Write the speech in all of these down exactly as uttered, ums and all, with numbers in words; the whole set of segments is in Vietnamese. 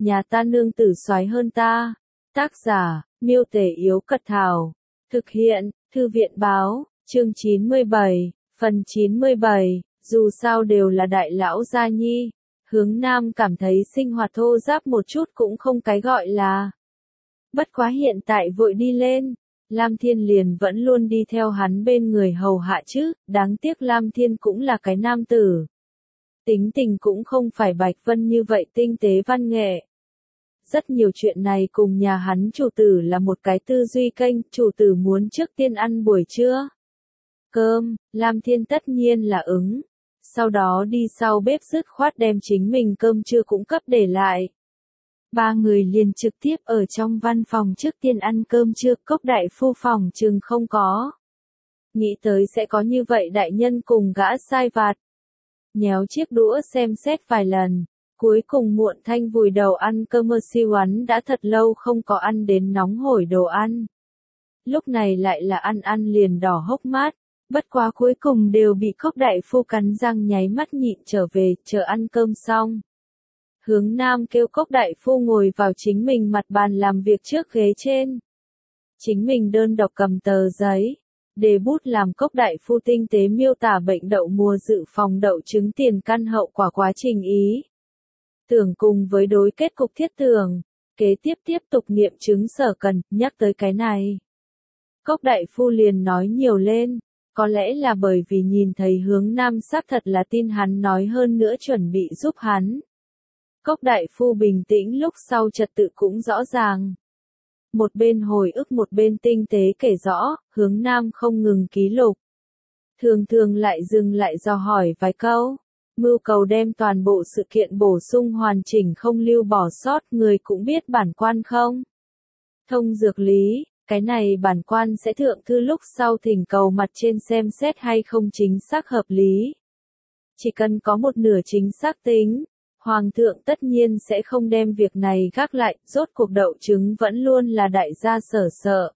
nhà ta nương tử soái hơn ta. Tác giả, Miêu Tể Yếu Cật Thảo. Thực hiện, Thư viện Báo, chương chín mươi bảy, phần chín mươi bảy, dù sao đều là đại lão gia nhi. Hướng Nam cảm thấy sinh hoạt thô ráp một chút cũng không cái gọi là. Bất quá hiện tại vội đi lên, Lam Thiên liền vẫn luôn đi theo hắn bên người hầu hạ chứ, đáng tiếc Lam Thiên cũng là cái nam tử. Tính tình cũng không phải Bạch Vân như vậy tinh tế văn nghệ. Rất nhiều chuyện này cùng nhà hắn chủ tử là một cái tư duy kênh, chủ tử muốn trước tiên ăn buổi trưa. Cơm, Lam Thiên tất nhiên là ứng. Sau đó đi sau bếp dứt khoát đem chính mình cơm trưa cũng cấp để lại. Ba người liền trực tiếp ở trong văn phòng trước tiên ăn cơm trưa, Cốc đại phu phòng chừng không có. Nghĩ tới sẽ có như vậy đại nhân cùng gã sai vặt. Nhéo chiếc đũa xem xét vài lần, cuối cùng muộn thanh vùi đầu ăn cơm mơ siêu hắn đã thật lâu không có ăn đến nóng hổi đồ ăn. Lúc này lại là ăn ăn liền đỏ hốc mắt, bất quá cuối cùng đều bị Cốc đại phu cắn răng nháy mắt nhịn trở về, chờ ăn cơm xong. Hướng Nam kêu Cốc đại phu ngồi vào chính mình mặt bàn làm việc trước ghế trên. Chính mình đơn độc cầm tờ giấy, đề bút làm Cốc đại phu tinh tế miêu tả bệnh đậu mùa dự phòng đậu trứng tiền căn hậu quả quá trình ý. Tưởng cùng với đối kết cục thiết tưởng, kế tiếp tiếp tục nghiệm chứng sở cần, nhắc tới cái này. Cốc đại phu liền nói nhiều lên, có lẽ là bởi vì nhìn thấy Hướng Nam xác thật là tin hắn nói hơn nữa chuẩn bị giúp hắn. Cốc đại phu bình tĩnh lúc sau trật tự cũng rõ ràng. Một bên hồi ức một bên tinh tế kể rõ, Hướng Nam không ngừng ký lục. Thường thường lại dừng lại dò hỏi vài câu, mưu cầu đem toàn bộ sự kiện bổ sung hoàn chỉnh không lưu bỏ sót, người cũng biết bản quan không? Thông dược lý, cái này bản quan sẽ thượng thư lúc sau thỉnh cầu mặt trên xem xét hay không chính xác hợp lý. Chỉ cần có một nửa chính xác tính, Hoàng thượng tất nhiên sẽ không đem việc này gác lại, rốt cuộc đậu trứng vẫn luôn là đại gia sở sợ.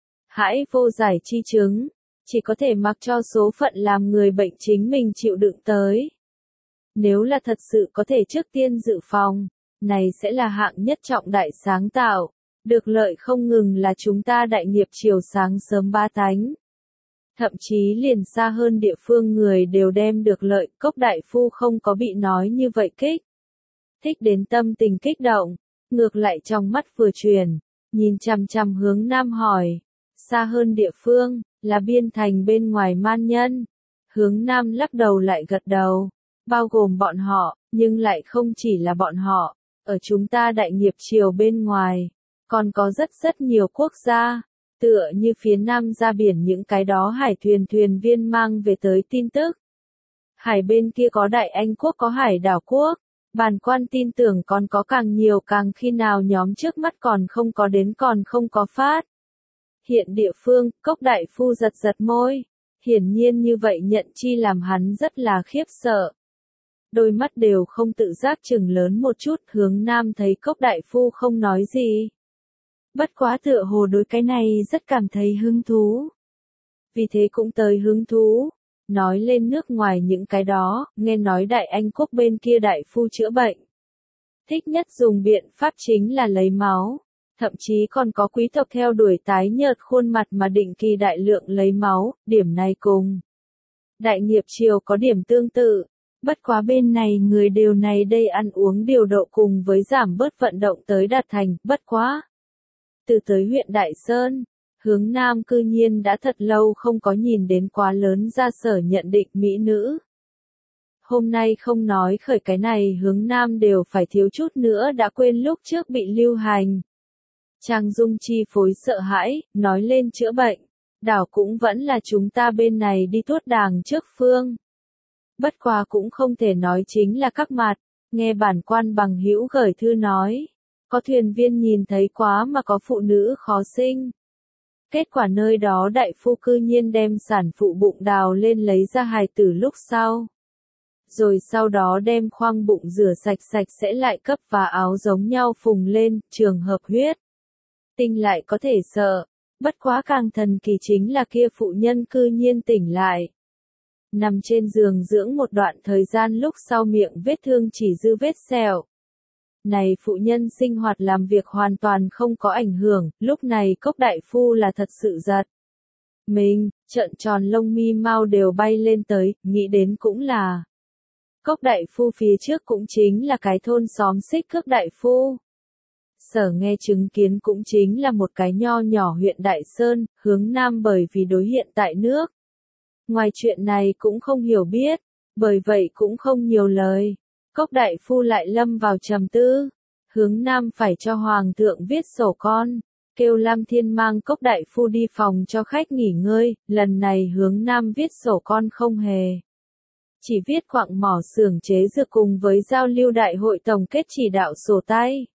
Hãi vô giải chi chứng, chỉ có thể mặc cho số phận làm người bệnh chính mình chịu đựng tới. Nếu là thật sự có thể trước tiên dự phòng, này sẽ là hạng nhất trọng đại sáng tạo, được lợi không ngừng là chúng ta đại nghiệp chiều sáng sớm ba tánh. Thậm chí liền xa hơn địa phương người đều đem được lợi, Cốc đại phu không có bị nói như vậy kích. Thích đến tâm tình kích động, ngược lại trong mắt vừa chuyển, nhìn chằm chằm Hướng Nam hỏi, xa hơn địa phương, là biên thành bên ngoài man nhân. Hướng Nam lắc đầu lại gật đầu, bao gồm bọn họ, nhưng lại không chỉ là bọn họ, ở chúng ta đại nghiệp triều bên ngoài, còn có rất rất nhiều quốc gia, tựa như phía nam ra biển những cái đó hải thuyền thuyền viên mang về tới tin tức. Hải bên kia có Đại Anh quốc có Hải đảo quốc. Bản quan tin tưởng còn có càng nhiều càng khi nào nhóm trước mắt còn không có đến còn không có phát. Hiện địa phương, Cốc đại phu giật giật môi. Hiển nhiên như vậy nhận chi làm hắn rất là khiếp sợ. Đôi mắt đều không tự giác chừng lớn một chút, Hướng Nam thấy Cốc đại phu không nói gì. Bất quá tựa hồ đối cái này rất cảm thấy hứng thú. Vì thế cũng tới hứng thú. Nói lên nước ngoài những cái đó, nghe nói Đại Anh quốc bên kia đại phu chữa bệnh. Thích nhất dùng biện pháp chính là lấy máu, thậm chí còn có quý tộc theo đuổi tái nhợt khuôn mặt mà định kỳ đại lượng lấy máu, điểm này cùng. Đại nghiệp triều có điểm tương tự, bất quá bên này người đều này đây ăn uống điều độ cùng với giảm bớt vận động tới đạt thành, bất quá. Từ tới huyện Đại Sơn. Hướng Nam cư nhiên đã thật lâu không có nhìn đến quá lớn ra sở nhận định mỹ nữ. Hôm nay không nói khởi cái này Hướng Nam đều phải thiếu chút nữa đã quên lúc trước bị lưu hành. Trang Dung chi phối sợ hãi, nói lên chữa bệnh, đảo cũng vẫn là chúng ta bên này đi tuốt đàng trước phương. Bất quá cũng không thể nói chính là các mặt, nghe bản quan bằng hữu gửi thư nói, có thuyền viên nhìn thấy quá mà có phụ nữ khó sinh. Kết quả nơi đó đại phu cư nhiên đem sản phụ bụng đào lên lấy ra hài tử lúc sau. Rồi sau đó đem khoang bụng rửa sạch sạch sẽ lại cấp và áo giống nhau phùng lên, trường hợp huyết. Tinh lại có thể sợ, bất quá càng thần kỳ chính là kia phụ nhân cư nhiên tỉnh lại. Nằm trên giường dưỡng một đoạn thời gian lúc sau miệng vết thương chỉ dư vết sẹo. này phụ nhân sinh hoạt làm việc hoàn toàn không có ảnh hưởng, lúc này Cốc đại phu là thật sự giật mình, trợn tròn lông mi mau đều bay lên tới, nghĩ đến cũng là. Cốc đại phu phía trước cũng chính là cái thôn xóm xích Cước đại phu. Sở nghe chứng kiến cũng chính là một cái nho nhỏ huyện Đại Sơn, hướng Nam bởi vì đối hiện tại nước. Ngoài chuyện này cũng không hiểu biết, bởi vậy cũng không nhiều lời. Cốc đại phu lại lâm vào trầm tư. Hướng Nam phải cho Hoàng thượng viết sổ con. Kêu Lam Thiên mang Cốc đại phu đi phòng cho khách nghỉ ngơi, lần này Hướng Nam viết sổ con không hề. Chỉ viết quặng mỏ xưởng chế dược cùng với giao lưu đại hội tổng kết chỉ đạo sổ tay.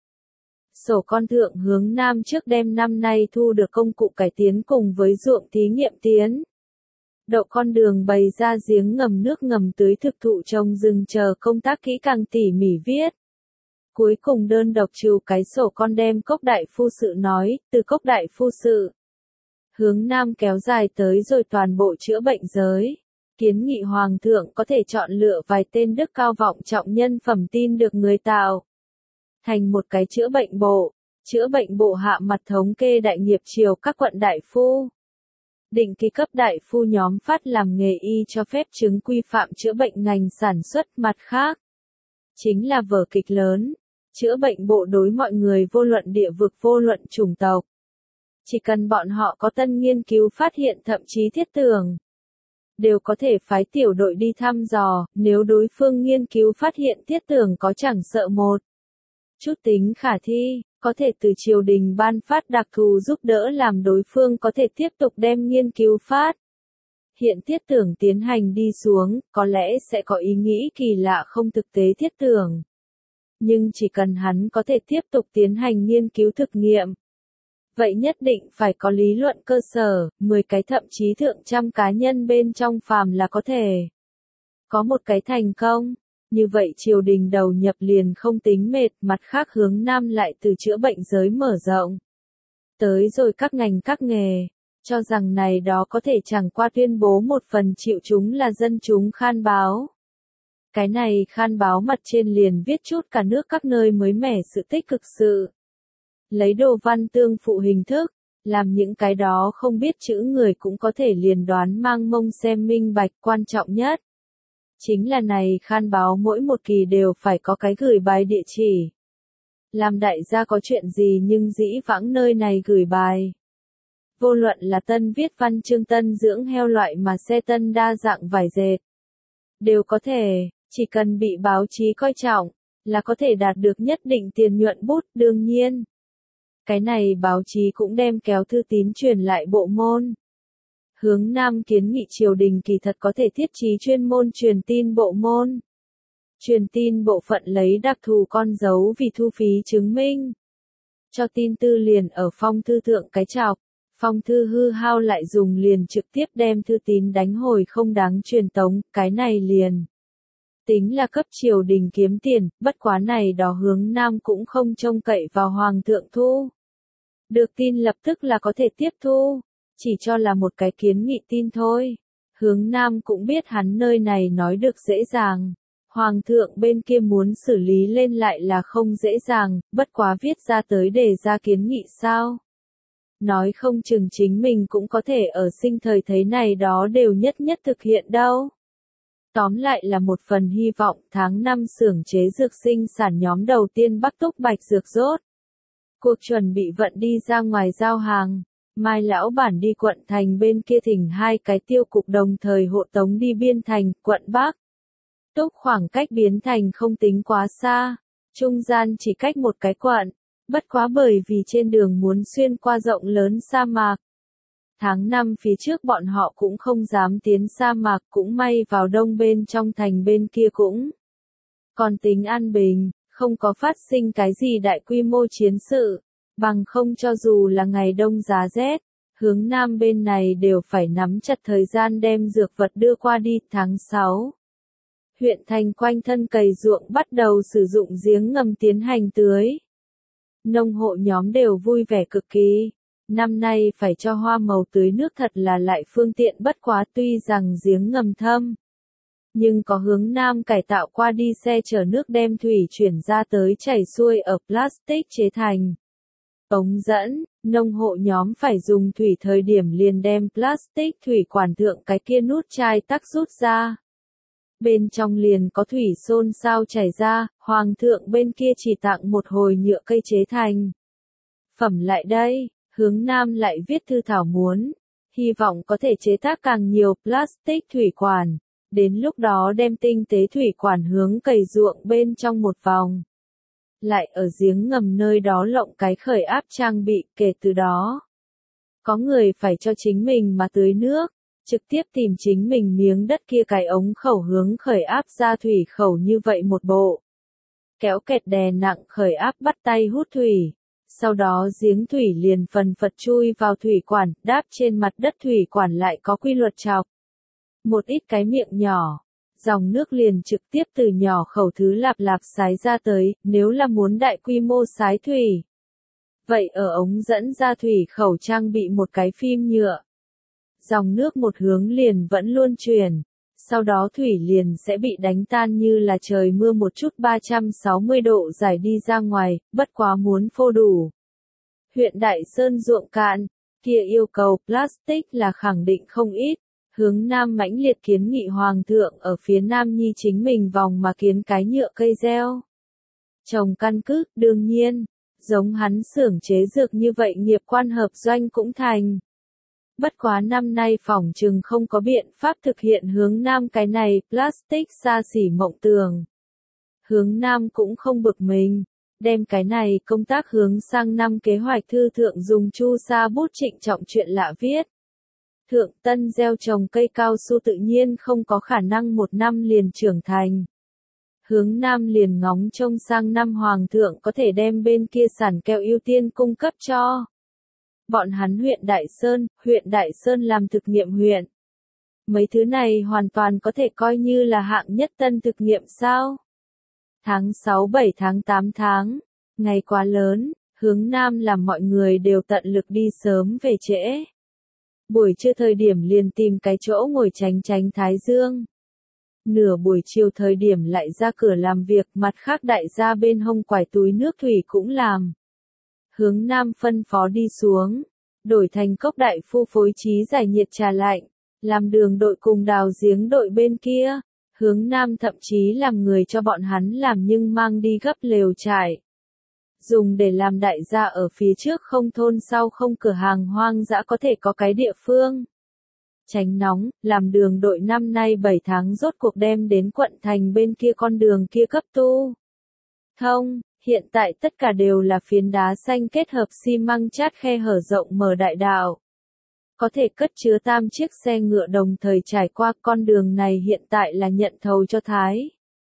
Sổ con thượng Hướng Nam trước đêm năm nay thu được công cụ cải tiến cùng với ruộng thí nghiệm tiến. Đậu con đường bày ra giếng ngầm nước ngầm tưới thực thụ trồng rừng chờ công tác kỹ càng tỉ mỉ viết. Cuối cùng đơn độc trừ cái sổ con đem Cốc đại phu sự nói, từ Cốc đại phu sự. Hướng Nam kéo dài tới rồi toàn bộ chữa bệnh giới. Kiến nghị Hoàng thượng có thể chọn lựa vài tên đức cao vọng trọng nhân phẩm tin được người tạo. Thành một cái chữa bệnh bộ. Chữa bệnh bộ hạ mặt thống kê đại nghiệp triều các quận đại phu. Định kỳ cấp đại phu nhóm phát làm nghề y cho phép chứng quy phạm chữa bệnh ngành sản xuất mặt khác. Chính là vở kịch lớn. Chữa bệnh bộ đối mọi người vô luận địa vực vô luận chủng tộc. Chỉ cần bọn họ có tân nghiên cứu phát hiện thậm chí thiết tưởng. Đều có thể phái tiểu đội đi thăm dò, nếu đối phương nghiên cứu phát hiện thiết tưởng có chẳng sợ một chút tính khả thi, có thể từ triều đình ban phát đặc thù giúp đỡ làm đối phương có thể tiếp tục đem nghiên cứu phát. Hiện thiết tưởng tiến hành đi xuống, có lẽ sẽ có ý nghĩ kỳ lạ không thực tế thiết tưởng. Nhưng chỉ cần hắn có thể tiếp tục tiến hành nghiên cứu thực nghiệm. Vậy nhất định phải có lý luận cơ sở, mười cái thậm chí thượng trăm cá nhân bên trong phàm là có thể. Có một cái thành công. Như vậy triều đình đầu nhập liền không tính mệt, mặt khác Hướng Nam lại từ chữa bệnh giới mở rộng. Tới rồi các ngành các nghề, cho rằng này đó có thể chẳng qua tuyên bố một phần chịu chúng là dân chúng khan báo. Cái này khan báo mặt trên liền viết chút cả nước các nơi mới mẻ sự tích cực sự. Lấy đồ văn tương phụ hình thức, làm những cái đó không biết chữ người cũng có thể liền đoán mang mông xem minh bạch quan trọng nhất. Chính là này khan báo mỗi một kỳ đều phải có cái gửi bài địa chỉ. Làm đại gia có chuyện gì nhưng dĩ vãng nơi này gửi bài. Vô luận là tân viết văn chương tân dưỡng heo loại mà xe tân đa dạng vải dệt. Đều có thể, chỉ cần bị báo chí coi trọng, là có thể đạt được nhất định tiền nhuận bút đương nhiên. Cái này báo chí cũng đem kéo thư tín truyền lại bộ môn. Hướng Nam kiến nghị triều đình kỳ thật có thể thiết trí chuyên môn truyền tin bộ môn. Truyền tin bộ phận lấy đặc thù con dấu vì thu phí chứng minh. Cho tin tư liền ở phong thư thượng cái chọc, phong thư hư hao lại dùng liền trực tiếp đem thư tín đánh hồi không đáng truyền tống, cái này liền. Tính là cấp triều đình kiếm tiền, bất quá này đó Hướng Nam cũng không trông cậy vào Hoàng thượng thu. Được tin lập tức là có thể tiếp thu. Chỉ cho là một cái kiến nghị tin thôi. Hướng Nam cũng biết hắn nơi này nói được dễ dàng. Hoàng thượng bên kia muốn xử lý lên lại là không dễ dàng, bất quá viết ra tới đề ra kiến nghị sao. Nói không chừng chính mình cũng có thể ở sinh thời thấy này đó đều nhất nhất thực hiện đâu. Tóm lại là một phần hy vọng tháng năm xưởng chế dược sinh sản nhóm đầu tiên Bắc Túc Bạch Dược rốt. Cuộc chuẩn bị vận đi ra ngoài giao hàng. Mai lão bản đi quận thành bên kia thỉnh hai cái tiêu cục đồng thời hộ tống đi biên thành, quận Bắc. Túc khoảng cách biến thành không tính quá xa, trung gian chỉ cách một cái quận, bất quá bởi vì trên đường muốn xuyên qua rộng lớn sa mạc. Tháng năm phía trước bọn họ cũng không dám tiến sa mạc, cũng may vào đông bên trong thành bên kia cũng. Còn tính an bình, không có phát sinh cái gì đại quy mô chiến sự. Bằng không cho dù là ngày đông giá rét, hướng Nam bên này đều phải nắm chặt thời gian đem dược vật đưa qua đi. Tháng sáu, huyện thành quanh thân cày ruộng bắt đầu sử dụng giếng ngầm tiến hành tưới. Nông hộ nhóm đều vui vẻ cực kỳ. Năm nay phải cho hoa màu tưới nước thật là lại phương tiện bất quá tuy rằng giếng ngầm thâm. Nhưng có hướng nam cải tạo qua đi xe chở nước đem thủy chuyển ra tới chảy xuôi ở plastic chế thành ống dẫn, nông hộ nhóm phải dùng thủy thời điểm liền đem plastic thủy quản thượng cái kia nút chai tắc rút ra. Bên trong liền có thủy xôn xao chảy ra, hoàng thượng bên kia chỉ tặng một hồi nhựa cây chế thành phẩm lại đây, hướng nam lại viết thư thảo muốn, hy vọng có thể chế tác càng nhiều plastic thủy quản, đến lúc đó đem tinh tế thủy quản hướng cày ruộng bên trong một vòng. Lại ở giếng ngầm nơi đó lộng cái khởi áp trang bị, kể từ đó có người phải cho chính mình mà tưới nước, trực tiếp tìm chính mình miếng đất kia cái ống khẩu hướng khởi áp ra thủy khẩu như vậy một bộ. Kéo kẹt đè nặng khởi áp bắt tay hút thủy, sau đó giếng thủy liền phần phật chui vào thủy quản, đáp trên mặt đất thủy quản lại có quy luật chọc. Một ít cái miệng nhỏ, dòng nước liền trực tiếp từ nhỏ khẩu thứ lạp lạp sái ra tới, nếu là muốn đại quy mô sái thủy. Vậy ở ống dẫn ra thủy khẩu trang bị một cái phim nhựa. Dòng nước một hướng liền vẫn luôn truyền, sau đó thủy liền sẽ bị đánh tan như là trời mưa một chút ba trăm sáu mươi độ giải đi ra ngoài, bất quá muốn phô đủ. Huyện Đại Sơn ruộng cạn, kia yêu cầu plastic là khẳng định không ít. Hướng nam mãnh liệt kiến nghị hoàng thượng ở phía nam nhi chính mình vòng mà kiến cái nhựa cây gieo. Trồng căn cứ, đương nhiên, giống hắn xưởng chế dược như vậy nghiệp quan hợp doanh cũng thành. Bất quá năm nay phỏng chừng không có biện pháp thực hiện hướng nam cái này plastic xa xỉ mộng tường. Hướng nam cũng không bực mình, đem cái này công tác hướng sang năm kế hoạch thư thượng dùng chu sa bút trịnh trọng chuyện lạ viết. Thượng tân gieo trồng cây cao su tự nhiên không có khả năng một năm liền trưởng thành. Hướng nam liền ngóng trông sang năm hoàng thượng có thể đem bên kia sản keo ưu tiên cung cấp cho. Bọn hắn huyện Đại Sơn, huyện Đại Sơn làm thực nghiệm huyện. Mấy thứ này hoàn toàn có thể coi như là hạng nhất tân thực nghiệm sao. Tháng sáu bảy tháng tám tháng, ngày quá lớn, hướng nam làm mọi người đều tận lực đi sớm về trễ. Buổi trưa thời điểm liền tìm cái chỗ ngồi tránh tránh thái dương. Nửa buổi chiều thời điểm lại ra cửa làm việc, mặt khác đại gia bên hông quải túi nước thủy cũng làm. Hướng nam phân phó đi xuống, đổi thành cốc đại phu phối trí giải nhiệt trà lạnh, làm đường đội cùng đào giếng đội bên kia. Hướng nam thậm chí làm người cho bọn hắn làm nhưng mang đi gấp lều trại. Dùng để làm đại gia ở phía trước không thôn sau không cửa hàng hoang dã có thể có cái địa phương. Tránh nóng, làm đường đội năm nay bảy tháng rốt cuộc đem đến quận thành bên kia con đường kia cấp tu. Thông, hiện tại tất cả đều là phiến đá xanh kết hợp xi măng chát khe hở rộng mở đại đạo. Có thể cất chứa tam chiếc xe ngựa đồng thời trải qua con đường này hiện tại là nhận thầu cho Thái.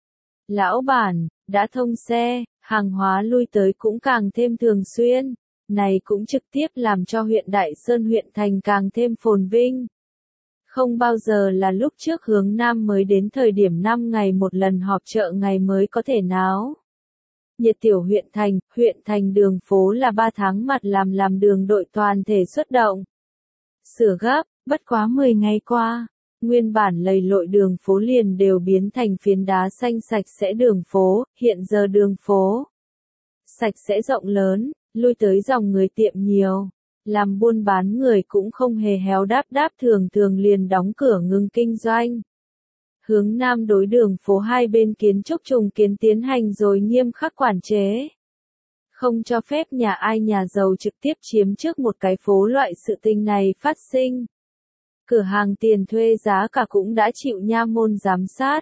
Lão bản, đã thông xe, hàng hóa lui tới cũng càng thêm thường xuyên, này cũng trực tiếp làm cho huyện Đại Sơn huyện thành càng thêm phồn vinh. Không bao giờ là lúc trước hướng nam mới đến thời điểm năm ngày một lần họp chợ ngày mới có thể náo. Nhiệt tiểu huyện thành, huyện thành đường phố là ba tháng mặt làm làm đường đội toàn thể xuất động. Sửa gấp, bất quá mười ngày qua, nguyên bản lầy lội đường phố liền đều biến thành phiến đá xanh sạch sẽ đường phố, hiện giờ đường phố sạch sẽ rộng lớn, lui tới dòng người tiệm nhiều, làm buôn bán người cũng không hề héo đáp đáp thường thường liền đóng cửa ngừng kinh doanh. Hướng nam đối đường phố hai bên kiến trúc trùng kiến tiến hành rồi nghiêm khắc quản chế. Không cho phép nhà ai nhà giàu trực tiếp chiếm trước một cái phố loại sự tình này phát sinh. Cửa hàng tiền thuê giá cả cũng đã chịu nha môn giám sát.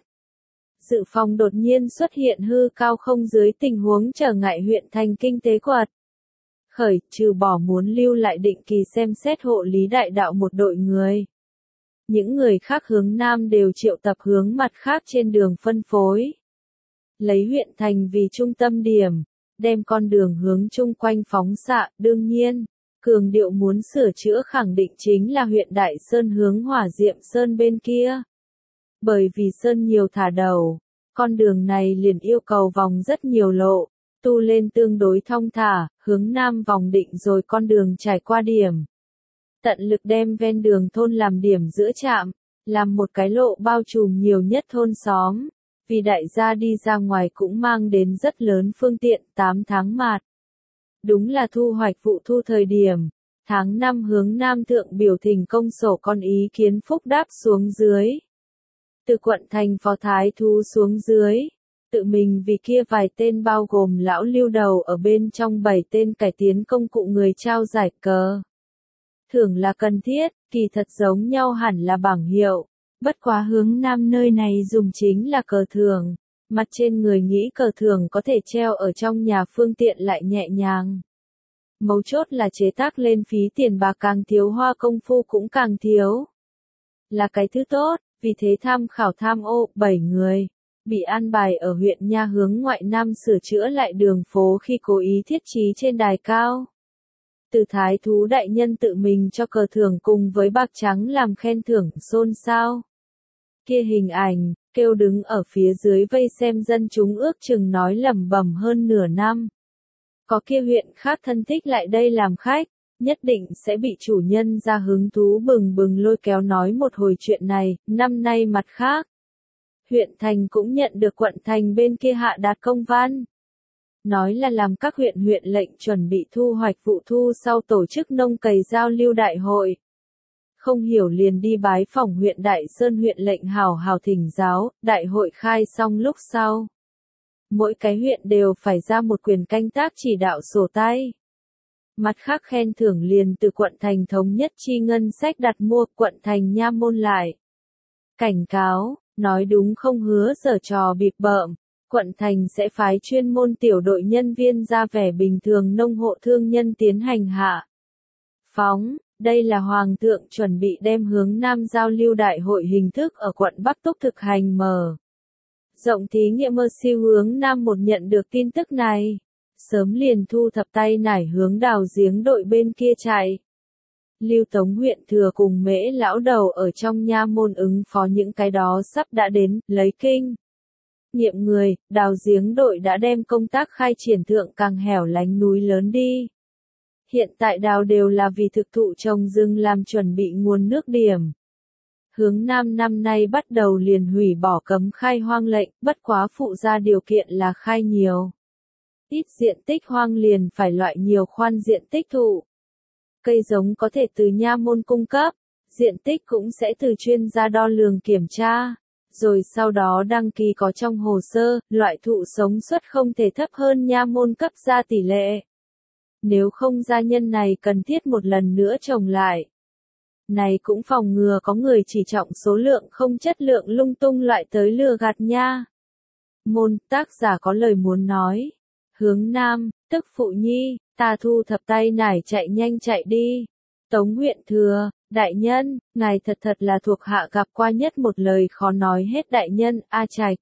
Dự phòng đột nhiên xuất hiện hư cao không dưới tình huống trở ngại huyện thành kinh tế quật. Khởi, trừ bỏ muốn lưu lại định kỳ xem xét hộ lý đại đạo một đội người. Những người khác hướng nam đều triệu tập hướng mặt khác trên đường phân phối. Lấy huyện thành vì trung tâm điểm, đem con đường hướng chung quanh phóng xạ, đương nhiên, cường điệu muốn sửa chữa khẳng định chính là huyện Đại Sơn hướng Hỏa Diệm Sơn bên kia. Bởi vì Sơn nhiều thả đầu, con đường này liền yêu cầu vòng rất nhiều lộ, tu lên tương đối thong thả, hướng nam vòng định rồi con đường trải qua điểm. Tận lực đem ven đường thôn làm điểm giữa trạm, làm một cái lộ bao trùm nhiều nhất thôn xóm, vì đại gia đi ra ngoài cũng mang đến rất lớn phương tiện. Tám tháng mạt, đúng là thu hoạch vụ thu thời điểm. Tháng năm hướng Nam Thượng biểu thỉnh công sổ con ý kiến phúc đáp xuống dưới. Từ quận thành phó thái thú xuống dưới, tự mình vì kia vài tên bao gồm lão lưu đầu ở bên trong bảy tên cải tiến công cụ người trao giải cờ. Thưởng là cần thiết, kỳ thật giống nhau hẳn là bảng hiệu, bất quá hướng Nam nơi này dùng chính là cờ thưởng, mặt trên người nghĩ cờ thưởng có thể treo ở trong nhà phương tiện lại nhẹ nhàng. Mấu chốt là chế tác lên phí tiền bạc càng thiếu hoa công phu cũng càng thiếu. Là cái thứ tốt, vì thế tham khảo tham ô, bảy người, bị an bài ở huyện Nha hướng ngoại Nam sửa chữa lại đường phố khi cố ý thiết trí trên đài cao. Từ thái thú đại nhân tự mình cho cờ thưởng cùng với bạc trắng làm khen thưởng xôn xao. Kia hình ảnh, kêu đứng ở phía dưới vây xem dân chúng ước chừng nói lẩm bẩm hơn nửa năm. Có kia huyện khác thân thích lại đây làm khách, nhất định sẽ bị chủ nhân ra hứng thú bừng bừng lôi kéo nói một hồi chuyện này. Năm nay mặt khác, huyện thành cũng nhận được quận thành bên kia hạ đạt công văn. Nói là làm các huyện huyện lệnh chuẩn bị thu hoạch vụ thu sau tổ chức nông cày giao lưu đại hội. Không hiểu liền đi bái phỏng huyện Đại Sơn huyện lệnh hào hào thỉnh giáo. Đại hội khai xong lúc sau, mỗi cái huyện đều phải ra một quyền canh tác chỉ đạo sổ tay. Mặt khác khen thưởng liền từ quận thành thống nhất chi ngân sách đặt mua, quận thành nha môn lại. Cảnh cáo, nói đúng không hứa giở trò bịp bợm, quận thành sẽ phái chuyên môn tiểu đội nhân viên ra vẻ bình thường nông hộ thương nhân tiến hành hạ phóng. Đây là Hoàng thượng chuẩn bị đem hướng Nam giao lưu đại hội hình thức ở quận Bắc Túc thực hành mở rộng thí nghiệm mơ siêu hướng Nam. Một nhận được tin tức này, sớm liền thu thập tay nải hướng đào giếng đội bên kia chạy. Lưu Tống huyện thừa cùng Mễ lão đầu ở trong nha môn ứng phó những cái đó sắp đã đến, lấy kinh nghiệm người, đào giếng đội đã đem công tác khai triển thượng càng hẻo lánh núi lớn đi. Hiện tại đào đều là vì thực thụ trồng rừng làm chuẩn bị nguồn nước điểm. Hướng Nam năm nay bắt đầu liền hủy bỏ cấm khai hoang lệnh, bất quá phụ ra điều kiện là khai nhiều. Ít diện tích hoang liền phải loại nhiều khoan diện tích thụ. Cây giống có thể từ nha môn cung cấp, diện tích cũng sẽ từ chuyên gia đo lường kiểm tra, rồi sau đó đăng ký có trong hồ sơ, loại thụ sống suất không thể thấp hơn nha môn cấp ra tỷ lệ. Nếu không gia nhân này cần thiết một lần nữa trồng lại. Này cũng phòng ngừa có người chỉ trọng số lượng không chất lượng lung tung loại tới lừa gạt nha. Môn, tác giả có lời muốn nói. Hướng Nam, tức Phụ Nhi, ta thu thập tay nải chạy nhanh chạy đi. Tống huyện thừa, đại nhân, ngài thật thật là thuộc hạ gặp qua nhất một lời khó nói hết đại nhân, A Trạch.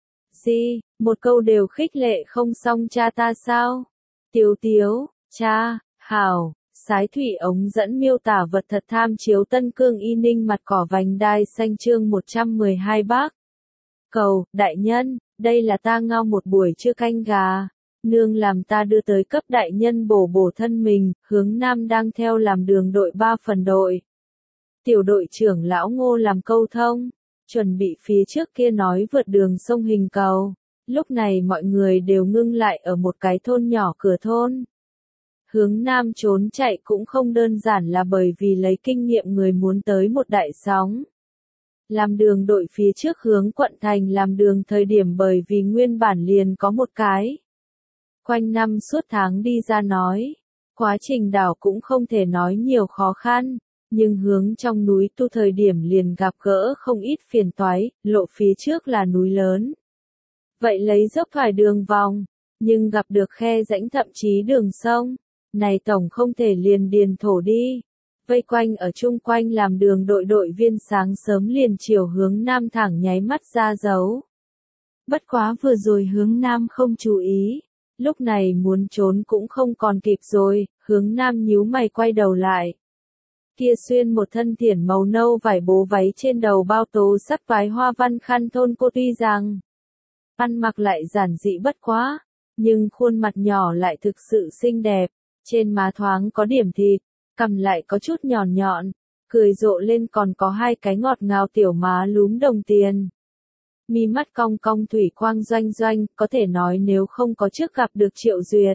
Gì, một câu đều khích lệ không xong cha ta sao? Tiếu tiếu, cha, hảo. Sái thủy ống dẫn miêu tả vật thật tham chiếu Tân Cương y ninh mặt cỏ vành đai xanh chương một trăm mười hai bác. Cầu, đại nhân, đây là ta ngao một buổi trưa canh gà. Nương làm ta đưa tới cấp đại nhân bổ bổ thân mình, hướng Nam đang theo làm đường đội ba phần đội. Tiểu đội trưởng lão Ngô làm câu thông, chuẩn bị phía trước kia nói vượt đường sông hình cầu. Lúc này mọi người đều ngưng lại ở một cái thôn nhỏ cửa thôn. Hướng Nam trốn chạy cũng không đơn giản là bởi vì lấy kinh nghiệm người muốn tới một đại sóng. Làm đường đội phía trước hướng quận thành làm đường thời điểm bởi vì nguyên bản liền có một cái. Quanh năm suốt tháng đi ra nói. Quá trình đảo cũng không thể nói nhiều khó khăn, nhưng hướng trong núi tu thời điểm liền gặp gỡ không ít phiền toái, lộ phía trước là núi lớn. Vậy lấy dốc thoải đường vòng, nhưng gặp được khe rãnh thậm chí đường sông. Này tổng không thể liền điền thổ đi. Vây quanh ở chung quanh làm đường đội đội viên sáng sớm liền chiều hướng Nam thẳng nháy mắt ra dấu. Bất quá vừa rồi hướng Nam không chú ý. Lúc này muốn trốn cũng không còn kịp rồi, hướng Nam nhíu mày quay đầu lại. Kia xuyên một thân thiển màu nâu vải bố váy trên đầu bao tố sắt vái hoa văn khăn thôn cô tuy rằng ăn mặc lại giản dị bất quá, nhưng khuôn mặt nhỏ lại thực sự xinh đẹp. Trên má thoáng có điểm thịt, cằm lại có chút nhọn nhọn, cười rộ lên còn có hai cái ngọt ngào tiểu má lúm đồng tiền. Mi mắt cong cong thủy quang doanh doanh, có thể nói nếu không có trước gặp được Triệu Duyệt.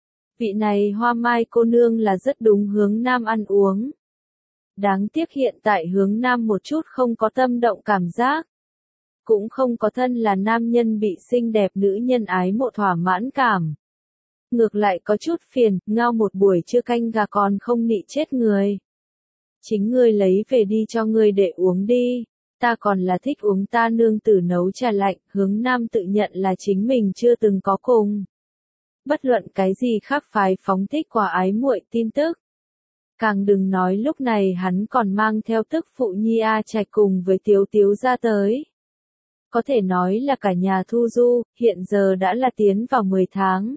Vị này Hoa Mai cô nương là rất đúng hướng nam ăn uống. Đáng tiếc hiện tại hướng nam một chút không có tâm động cảm giác. Cũng không có thân là nam nhân bị xinh đẹp nữ nhân ái mộ thỏa mãn cảm. Ngược lại có chút phiền, ngao một buổi trưa canh gà còn không nị chết người. Chính ngươi lấy về đi cho ngươi để uống đi. Ta còn là thích uống ta nương tử nấu trà lạnh, hướng nam tự nhận là chính mình chưa từng có cùng. Bất luận cái gì khác phái phóng thích quả ái muội tin tức. Càng đừng nói lúc này hắn còn mang theo tức phụ nhi A Trạch cùng với Tiếu Tiếu ra tới. Có thể nói là cả nhà thu du, hiện giờ đã là tiến vào mười tháng.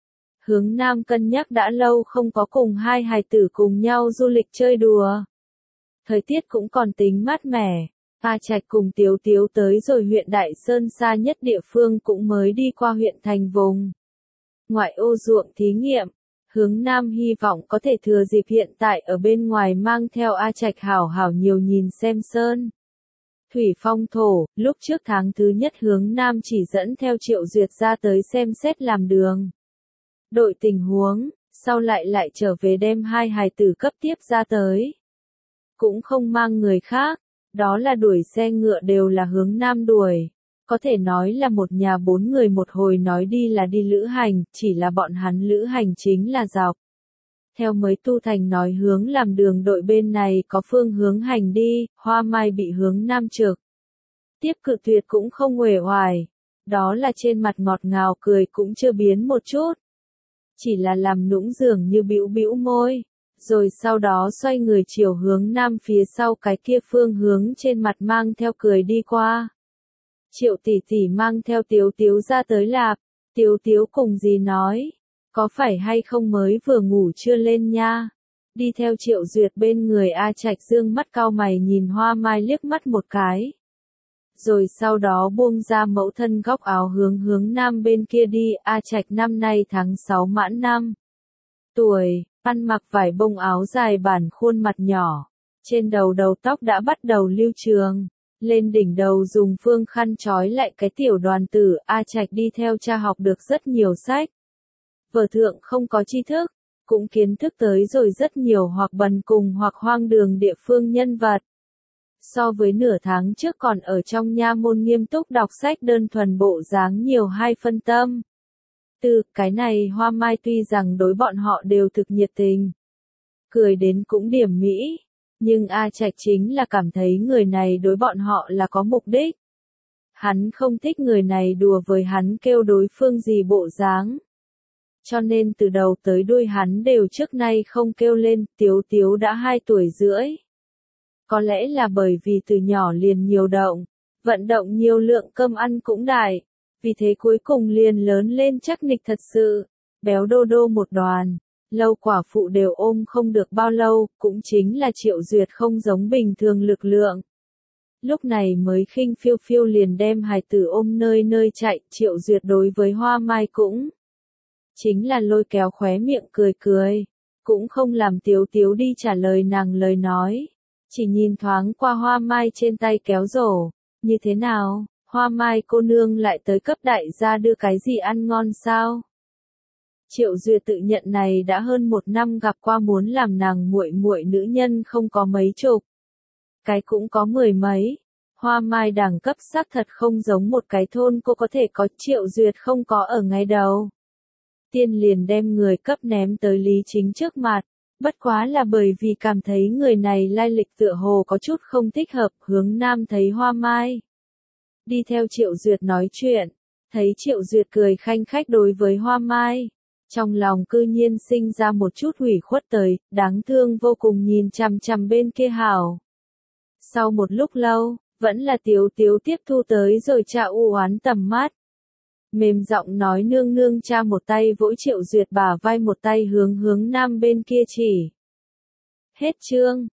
Hướng nam cân nhắc đã lâu không có cùng hai hài tử cùng nhau du lịch chơi đùa. Thời tiết cũng còn tính mát mẻ. A Trạch cùng Tiếu Tiếu tới rồi huyện Đại Sơn xa nhất địa phương cũng mới đi qua huyện thành vùng. Ngoại ô ruộng thí nghiệm, hướng nam hy vọng có thể thừa dịp hiện tại ở bên ngoài mang theo A Trạch hảo hảo nhiều nhìn xem sơn. Thủy phong thổ, lúc trước tháng thứ nhất hướng nam chỉ dẫn theo Triệu Duyệt ra tới xem xét làm đường. Đội tình huống, sau lại lại trở về đem hai hài tử cấp tiếp ra tới. Cũng không mang người khác. Đó là đuổi xe ngựa đều là hướng nam đuổi. Có thể nói là một nhà bốn người một hồi nói đi là đi lữ hành, chỉ là bọn hắn lữ hành chính là dọc. Theo mới tu thành nói hướng làm đường đội bên này có phương hướng hành đi, Hoa Mai bị hướng nam trực. Tiếp cự tuyệt cũng không uể oải. Đó là trên mặt ngọt ngào cười cũng chưa biến một chút. Chỉ là làm nũng dường như bĩu bĩu môi. Rồi sau đó xoay người chiều hướng nam phía sau cái kia phương hướng trên mặt mang theo cười đi qua. Triệu tỷ tỷ mang theo Tiếu Tiếu ra tới lạp, Tiếu Tiếu cùng gì nói, có phải hay không mới vừa ngủ chưa lên nha. Đi theo Triệu Duyệt bên người A Trạch dương mắt cau mày nhìn Hoa Mai liếc mắt một cái. Rồi sau đó buông ra mẫu thân góc áo hướng hướng nam bên kia đi, A Trạch năm nay tháng sáu mãn năm tuổi. Ăn mặc vải bông áo dài bản khuôn mặt nhỏ, trên đầu đầu tóc đã bắt đầu lưu trường, lên đỉnh đầu dùng phương khăn trói lại cái tiểu đoàn tử, A Trạch đi theo cha học được rất nhiều sách. Vở thượng không có tri thức, cũng kiến thức tới rồi rất nhiều hoặc bần cùng hoặc hoang đường địa phương nhân vật. So với nửa tháng trước còn ở trong nha môn nghiêm túc đọc sách đơn thuần bộ dáng nhiều hai phân tâm. Từ cái này Hoa Mai tuy rằng đối bọn họ đều thực nhiệt tình, cười đến cũng điểm mỹ, nhưng A Trạch chính là cảm thấy người này đối bọn họ là có mục đích. Hắn không thích người này đùa với hắn kêu đối phương gì bộ dáng. Cho nên từ đầu tới đuôi hắn đều trước nay không kêu lên, Tiếu Tiếu đã hai tuổi rưỡi. Có lẽ là bởi vì từ nhỏ liền nhiều động, vận động nhiều lượng cơm ăn cũng đại. Vì thế cuối cùng liền lớn lên chắc nịch thật sự, béo đô đô một đoàn, lâu quả phụ đều ôm không được bao lâu, cũng chính là Triệu Duyệt không giống bình thường lực lượng. Lúc này mới khinh phiêu phiêu liền đem hài tử ôm nơi nơi chạy, Triệu Duyệt đối với Hoa Mai cũng chính là lôi kéo khóe miệng cười cười, cũng không làm Tiếu Tiếu đi trả lời nàng lời nói, chỉ nhìn thoáng qua Hoa Mai trên tay kéo rổ, như thế nào? Hoa Mai cô nương lại tới cấp đại gia đưa cái gì ăn ngon sao? Triệu Duyệt tự nhận này đã hơn một năm gặp qua muốn làm nàng muội muội nữ nhân không có mấy chục. Cái cũng có mười mấy. Hoa Mai đẳng cấp xác thật không giống một cái thôn cô có thể có, Triệu Duyệt không có ở ngay đầu. Tiên liền đem người cấp ném tới Lý Chính trước mặt. Bất quá là bởi vì cảm thấy người này lai lịch tựa hồ có chút không thích hợp, hướng nam thấy Hoa Mai. Đi theo Triệu Duyệt nói chuyện, thấy Triệu Duyệt cười khanh khách đối với Hoa Mai. Trong lòng cư nhiên sinh ra một chút hủy khuất tới, đáng thương vô cùng nhìn chằm chằm bên kia hảo. Sau một lúc lâu, vẫn là Tiếu Tiếu tiếp thu tới rồi cha u oán tầm mắt. Mềm giọng nói nương nương, cha một tay vỗ Triệu Duyệt bả vai một tay hướng hướng nam bên kia chỉ. Hết chương.